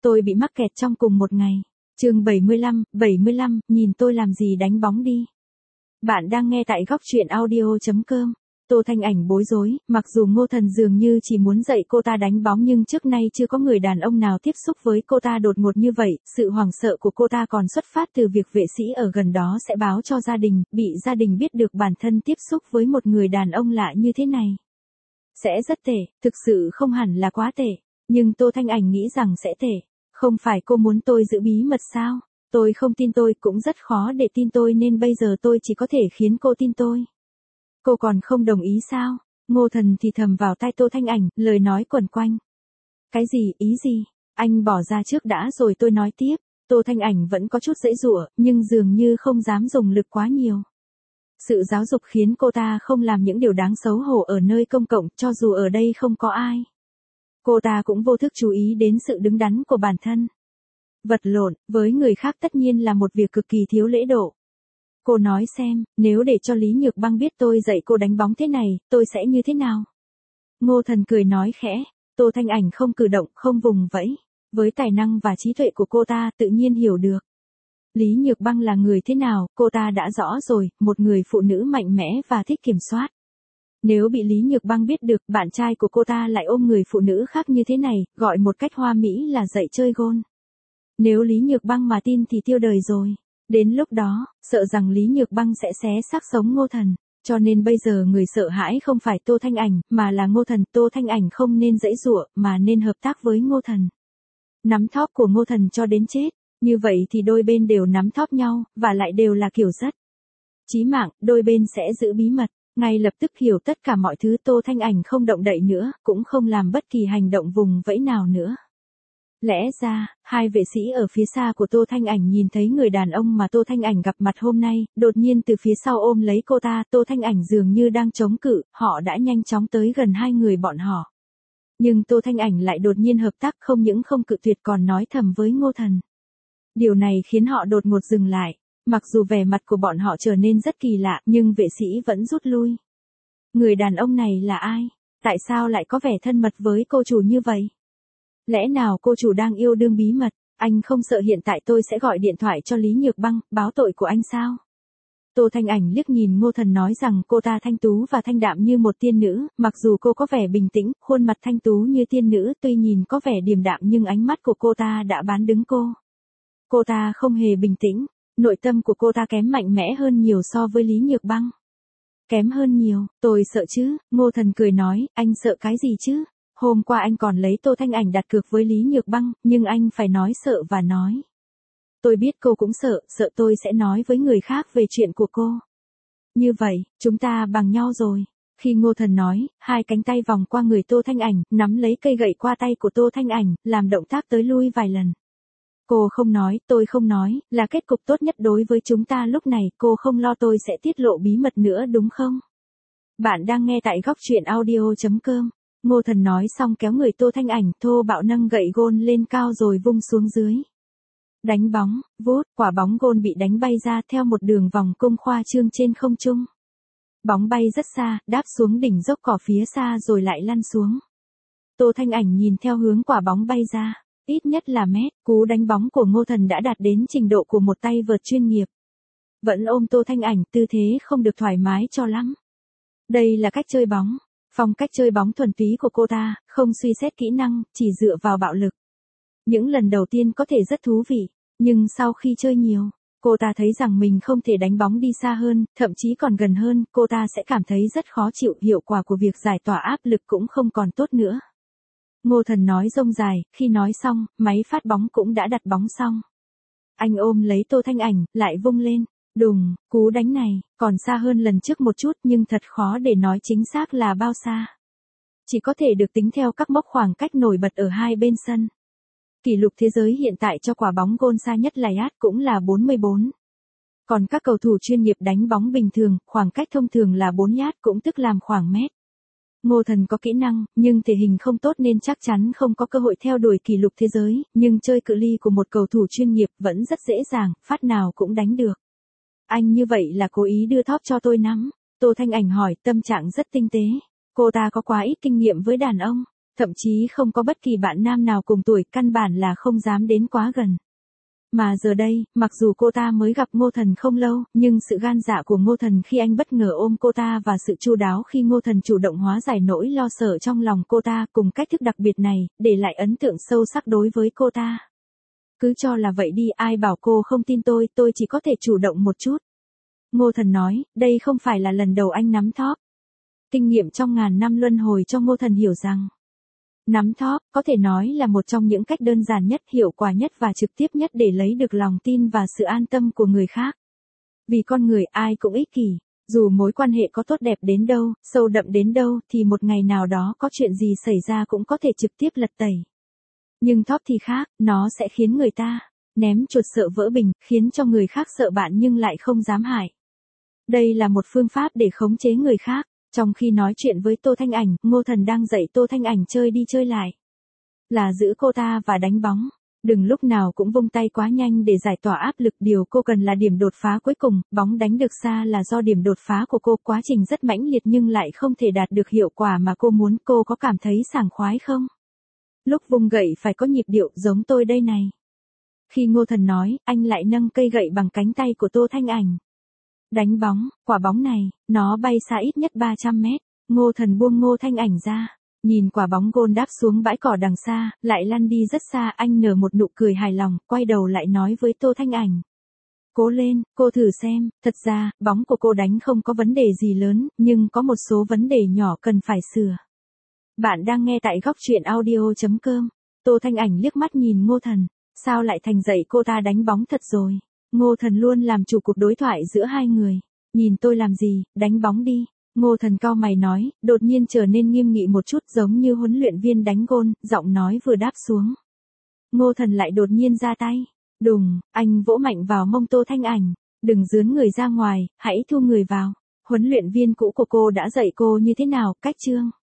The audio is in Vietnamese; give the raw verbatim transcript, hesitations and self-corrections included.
Tôi bị mắc kẹt trong cùng một ngày. Chương bảy mươi lăm, bảy mươi lăm, nhìn tôi làm gì đánh bóng đi. Bạn đang nghe tại góc truyện audio chấm com. Tô Thanh Ảnh bối rối, mặc dù Ngô Thần dường như chỉ muốn dạy cô ta đánh bóng nhưng trước nay chưa có người đàn ông nào tiếp xúc với cô ta đột ngột như vậy, sự hoảng sợ của cô ta còn xuất phát từ việc vệ sĩ ở gần đó sẽ báo cho gia đình, bị gia đình biết được bản thân tiếp xúc với một người đàn ông lạ như thế này. Sẽ rất tệ, thực sự không hẳn là quá tệ, nhưng Tô Thanh Ảnh nghĩ rằng sẽ tệ. Không phải cô muốn tôi giữ bí mật sao? Tôi không tin tôi cũng rất khó để tin tôi nên bây giờ tôi chỉ có thể khiến cô tin tôi. Cô còn không đồng ý sao? Ngô Thần thì thầm vào tai Tô Thanh Ảnh, lời nói quẩn quanh. Cái gì, ý gì? Anh bỏ ra trước đã rồi tôi nói tiếp. Tô Thanh Ảnh vẫn có chút giãy giụa, nhưng dường như không dám dùng lực quá nhiều. Sự giáo dục khiến cô ta không làm những điều đáng xấu hổ ở nơi công cộng, cho dù ở đây không có ai. Cô ta cũng vô thức chú ý đến sự đứng đắn của bản thân. Vật lộn, với người khác tất nhiên là một việc cực kỳ thiếu lễ độ. Cô nói xem, nếu để cho Lý Nhược Băng biết tôi dạy cô đánh bóng thế này, tôi sẽ như thế nào? Ngô Thần cười nói khẽ, Tô Thanh Ảnh không cử động, không vùng vẫy. Với tài năng và trí tuệ của cô ta tự nhiên hiểu được. Lý Nhược Băng là người thế nào, cô ta đã rõ rồi, một người phụ nữ mạnh mẽ và thích kiểm soát. Nếu bị Lý Nhược Băng biết được bạn trai của cô ta lại ôm người phụ nữ khác như thế này, gọi một cách hoa mỹ là dạy chơi gôn. Nếu Lý Nhược Băng mà tin thì tiêu đời rồi. Đến lúc đó, sợ rằng Lý Nhược Băng sẽ xé xác sống Ngô Thần. Cho nên bây giờ người sợ hãi không phải Tô Thanh Ảnh, mà là Ngô Thần. Tô Thanh Ảnh không nên giãy giụa, mà nên hợp tác với Ngô Thần. Nắm thóp của Ngô Thần cho đến chết. Như vậy thì đôi bên đều nắm thóp nhau, và lại đều là kiểu rất chí mạng, đôi bên sẽ giữ bí mật. Ngay lập tức hiểu tất cả mọi thứ. Tô Thanh Ảnh không động đậy nữa, cũng không làm bất kỳ hành động vùng vẫy nào nữa. Lẽ ra, hai vệ sĩ ở phía xa của Tô Thanh Ảnh nhìn thấy người đàn ông mà Tô Thanh Ảnh gặp mặt hôm nay, đột nhiên từ phía sau ôm lấy cô ta. Tô Thanh Ảnh dường như đang chống cự, họ đã nhanh chóng tới gần hai người bọn họ. Nhưng Tô Thanh Ảnh lại đột nhiên hợp tác, không những không cự tuyệt còn nói thầm với Ngô Thần. Điều này khiến họ đột ngột dừng lại. Mặc dù vẻ mặt của bọn họ trở nên rất kỳ lạ, nhưng vệ sĩ vẫn rút lui. Người đàn ông này là ai? Tại sao lại có vẻ thân mật với cô chủ như vậy? Lẽ nào cô chủ đang yêu đương bí mật? Anh không sợ hiện tại tôi sẽ gọi điện thoại cho Lý Nhược Băng, báo tội của anh sao? Tô Thanh Ảnh liếc nhìn Ngô Thần nói rằng cô ta thanh tú và thanh đạm như một tiên nữ, mặc dù cô có vẻ bình tĩnh, khuôn mặt thanh tú như tiên nữ, tuy nhìn có vẻ điềm đạm nhưng ánh mắt của cô ta đã bán đứng cô. Cô ta không hề bình tĩnh, nội tâm của cô ta kém mạnh mẽ hơn nhiều so với Lý Nhược Băng. Kém hơn nhiều, tôi sợ chứ, Ngô Thần cười nói, anh sợ cái gì chứ? Hôm qua anh còn lấy Tô Thanh Ảnh đặt cược với Lý Nhược Băng, nhưng anh phải nói sợ và nói. Tôi biết cô cũng sợ, sợ tôi sẽ nói với người khác về chuyện của cô. Như vậy, chúng ta bằng nhau rồi. Khi Ngô Thần nói, hai cánh tay vòng qua người Tô Thanh Ảnh, nắm lấy cây gậy qua tay của Tô Thanh Ảnh, làm động tác tới lui vài lần. Cô không nói, tôi không nói, là kết cục tốt nhất đối với chúng ta lúc này, cô không lo tôi sẽ tiết lộ bí mật nữa đúng không? Bạn đang nghe tại góc truyện audio chấm com. Ngô Thần nói xong kéo người Tô Thanh Ảnh thô bạo nâng gậy gôn lên cao rồi vung xuống dưới. Đánh bóng, vút, quả bóng gôn bị đánh bay ra theo một đường vòng cung khoa trương trên không trung. Bóng bay rất xa, đáp xuống đỉnh dốc cỏ phía xa rồi lại lăn xuống. Tô Thanh Ảnh nhìn theo hướng quả bóng bay ra, ít nhất là mét, cú đánh bóng của Ngô Thần đã đạt đến trình độ của một tay vợt chuyên nghiệp. Vẫn ôm Tô Thanh Ảnh, tư thế không được thoải mái cho lắm. Đây là cách chơi bóng. Phong cách chơi bóng thuần túy của cô ta, không suy xét kỹ năng, chỉ dựa vào bạo lực. Những lần đầu tiên có thể rất thú vị, nhưng sau khi chơi nhiều, cô ta thấy rằng mình không thể đánh bóng đi xa hơn, thậm chí còn gần hơn, cô ta sẽ cảm thấy rất khó chịu, hiệu quả của việc giải tỏa áp lực cũng không còn tốt nữa. Ngô Thần nói rông dài, khi nói xong, máy phát bóng cũng đã đặt bóng xong. Anh ôm lấy Tô Thanh Ảnh, lại vung lên. Đùng, cú đánh này, còn xa hơn lần trước một chút nhưng thật khó để nói chính xác là bao xa. Chỉ có thể được tính theo các mốc khoảng cách nổi bật ở hai bên sân. Kỷ lục thế giới hiện tại cho quả bóng gôn xa nhất là yard cũng là bốn mươi bốn. Còn các cầu thủ chuyên nghiệp đánh bóng bình thường, khoảng cách thông thường là bốn yard cũng tức làm khoảng mét. Ngô Thần có kỹ năng, nhưng thể hình không tốt nên chắc chắn không có cơ hội theo đuổi kỷ lục thế giới, nhưng chơi cự ly của một cầu thủ chuyên nghiệp vẫn rất dễ dàng, phát nào cũng đánh được. Anh như vậy là cố ý đưa thóp cho tôi nắm. Tô Thanh Ảnh hỏi, tâm trạng rất tinh tế. Cô ta có quá ít kinh nghiệm với đàn ông. Thậm chí không có bất kỳ bạn nam nào cùng tuổi, căn bản là không dám đến quá gần. Mà giờ đây, mặc dù cô ta mới gặp Ngô Thần không lâu, nhưng sự gan dạ của Ngô Thần khi anh bất ngờ ôm cô ta và sự chu đáo khi Ngô Thần chủ động hóa giải nỗi lo sợ trong lòng cô ta cùng cách thức đặc biệt này, để lại ấn tượng sâu sắc đối với cô ta. Cứ cho là vậy đi, ai bảo cô không tin tôi, tôi chỉ có thể chủ động một chút. Ngô Thần nói, đây không phải là lần đầu anh nắm thóp. Kinh nghiệm trong ngàn năm luân hồi cho Ngô Thần hiểu rằng, nắm thóp, có thể nói là một trong những cách đơn giản nhất, hiệu quả nhất và trực tiếp nhất để lấy được lòng tin và sự an tâm của người khác. Vì con người ai cũng ích kỷ, dù mối quan hệ có tốt đẹp đến đâu, sâu đậm đến đâu, thì một ngày nào đó có chuyện gì xảy ra cũng có thể trực tiếp lật tẩy. Nhưng thóp thì khác, nó sẽ khiến người ta ném chuột sợ vỡ bình, khiến cho người khác sợ bạn nhưng lại không dám hại. Đây là một phương pháp để khống chế người khác. Trong khi nói chuyện với Tô Thanh Ảnh, Ngô Thần đang dạy Tô Thanh Ảnh chơi đi chơi lại. Là giữ cô ta và đánh bóng. Đừng lúc nào cũng vung tay quá nhanh để giải tỏa áp lực, điều cô cần là điểm đột phá cuối cùng, bóng đánh được xa là do điểm đột phá của cô quá trình rất mãnh liệt nhưng lại không thể đạt được hiệu quả mà cô muốn. Cô có cảm thấy sảng khoái không? Lúc vung gậy phải có nhịp điệu giống tôi đây này. Khi Ngô Thần nói, anh lại nâng cây gậy bằng cánh tay của Tô Thanh Ảnh. Đánh bóng, quả bóng này, nó bay xa ít nhất ba trăm mét. Ngô Thần buông Ngô Thanh Ảnh ra, nhìn quả bóng gôn đáp xuống bãi cỏ đằng xa, lại lăn đi rất xa. Anh nở một nụ cười hài lòng, quay đầu lại nói với Tô Thanh Ảnh. Cố lên, cô thử xem, thật ra, bóng của cô đánh không có vấn đề gì lớn, nhưng có một số vấn đề nhỏ cần phải sửa. Bạn đang nghe tại góc truyện audio chấm com. Tô Thanh Ảnh liếc mắt nhìn Ngô Thần, sao lại thành dạy cô ta đánh bóng thật rồi. Ngô Thần luôn làm chủ cuộc đối thoại giữa hai người. Nhìn tôi làm gì, đánh bóng đi. Ngô Thần cau mày nói, đột nhiên trở nên nghiêm nghị một chút giống như huấn luyện viên đánh gôn, giọng nói vừa đáp xuống. Ngô Thần lại đột nhiên ra tay. Đùng, anh vỗ mạnh vào mông Tô Thanh Ảnh. Đừng dướn người ra ngoài, hãy thu người vào. Huấn luyện viên cũ của cô đã dạy cô như thế nào, cách chương.